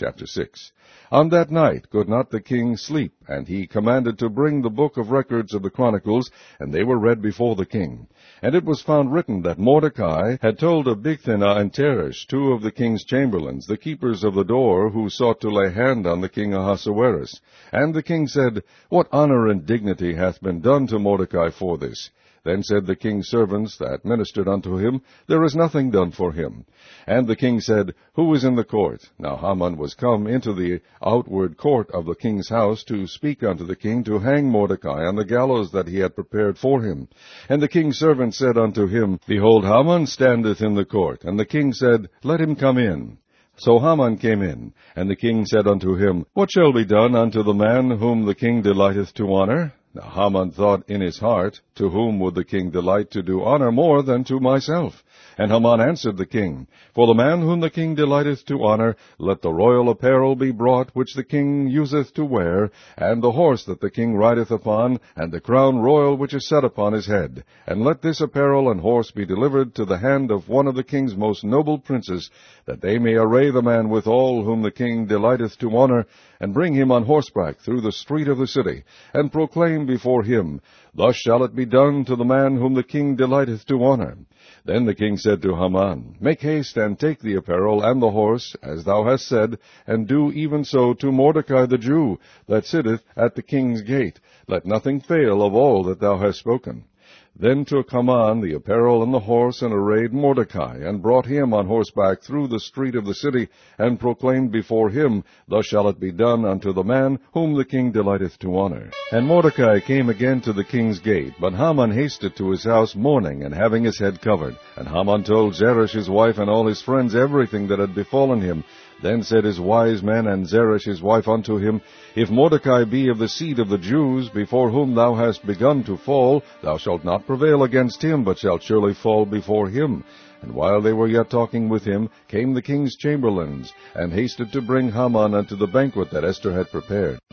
Chapter 6. On that night could not the king sleep, and he commanded to bring the book of records of the Chronicles, and they were read before the king. And it was found written that Mordecai had told of Bigthana and Teresh, two of the king's chamberlains, the keepers of the door, who sought to lay hand on the king Ahasuerus. And the king said, What honor and dignity hath been done to Mordecai for this? Then said the king's servants that ministered unto him, There is nothing done for him. And the king said, Who is in the court? Now Haman was come into the outward court of the king's house to speak unto the king to hang Mordecai on the gallows that he had prepared for him. And the king's servant said unto him, Behold, Haman standeth in the court. And the king said, Let him come in. So Haman came in, and the king said unto him, What shall be done unto the man whom the king delighteth to honor? Now Haman thought in his heart, To whom would the king delight to do honor more than to myself? And Haman answered the king, For the man whom the king delighteth to honor, let the royal apparel be brought which the king useth to wear, and the horse that the king rideth upon, and the crown royal which is set upon his head. And let this apparel and horse be delivered to the hand of one of the king's most noble princes, that they may array the man withal whom the king delighteth to honor, and bring him on horseback through the street of the city, and proclaim before him, Thus shall it be done to the man whom the king delighteth to honor. Then the king said to Haman, Make haste and take the apparel and the horse, as thou hast said, and do even so to Mordecai the Jew, that sitteth at the king's gate. Let nothing fail of all that thou hast spoken. Then took Haman the apparel and the horse, and arrayed Mordecai, and brought him on horseback through the street of the city, and proclaimed before him, Thus shall it be done unto the man whom the king delighteth to honor. And Mordecai came again to the king's gate, but Haman hasted to his house mourning, and having his head covered. And Haman told Zeresh his wife and all his friends everything that had befallen him. Then said his wise men and Zeresh his wife unto him, If Mordecai be of the seed of the Jews, before whom thou hast begun to fall, thou shalt not prevail against him, but shalt surely fall before him. And while they were yet talking with him, came the king's chamberlains, and hasted to bring Haman unto the banquet that Esther had prepared.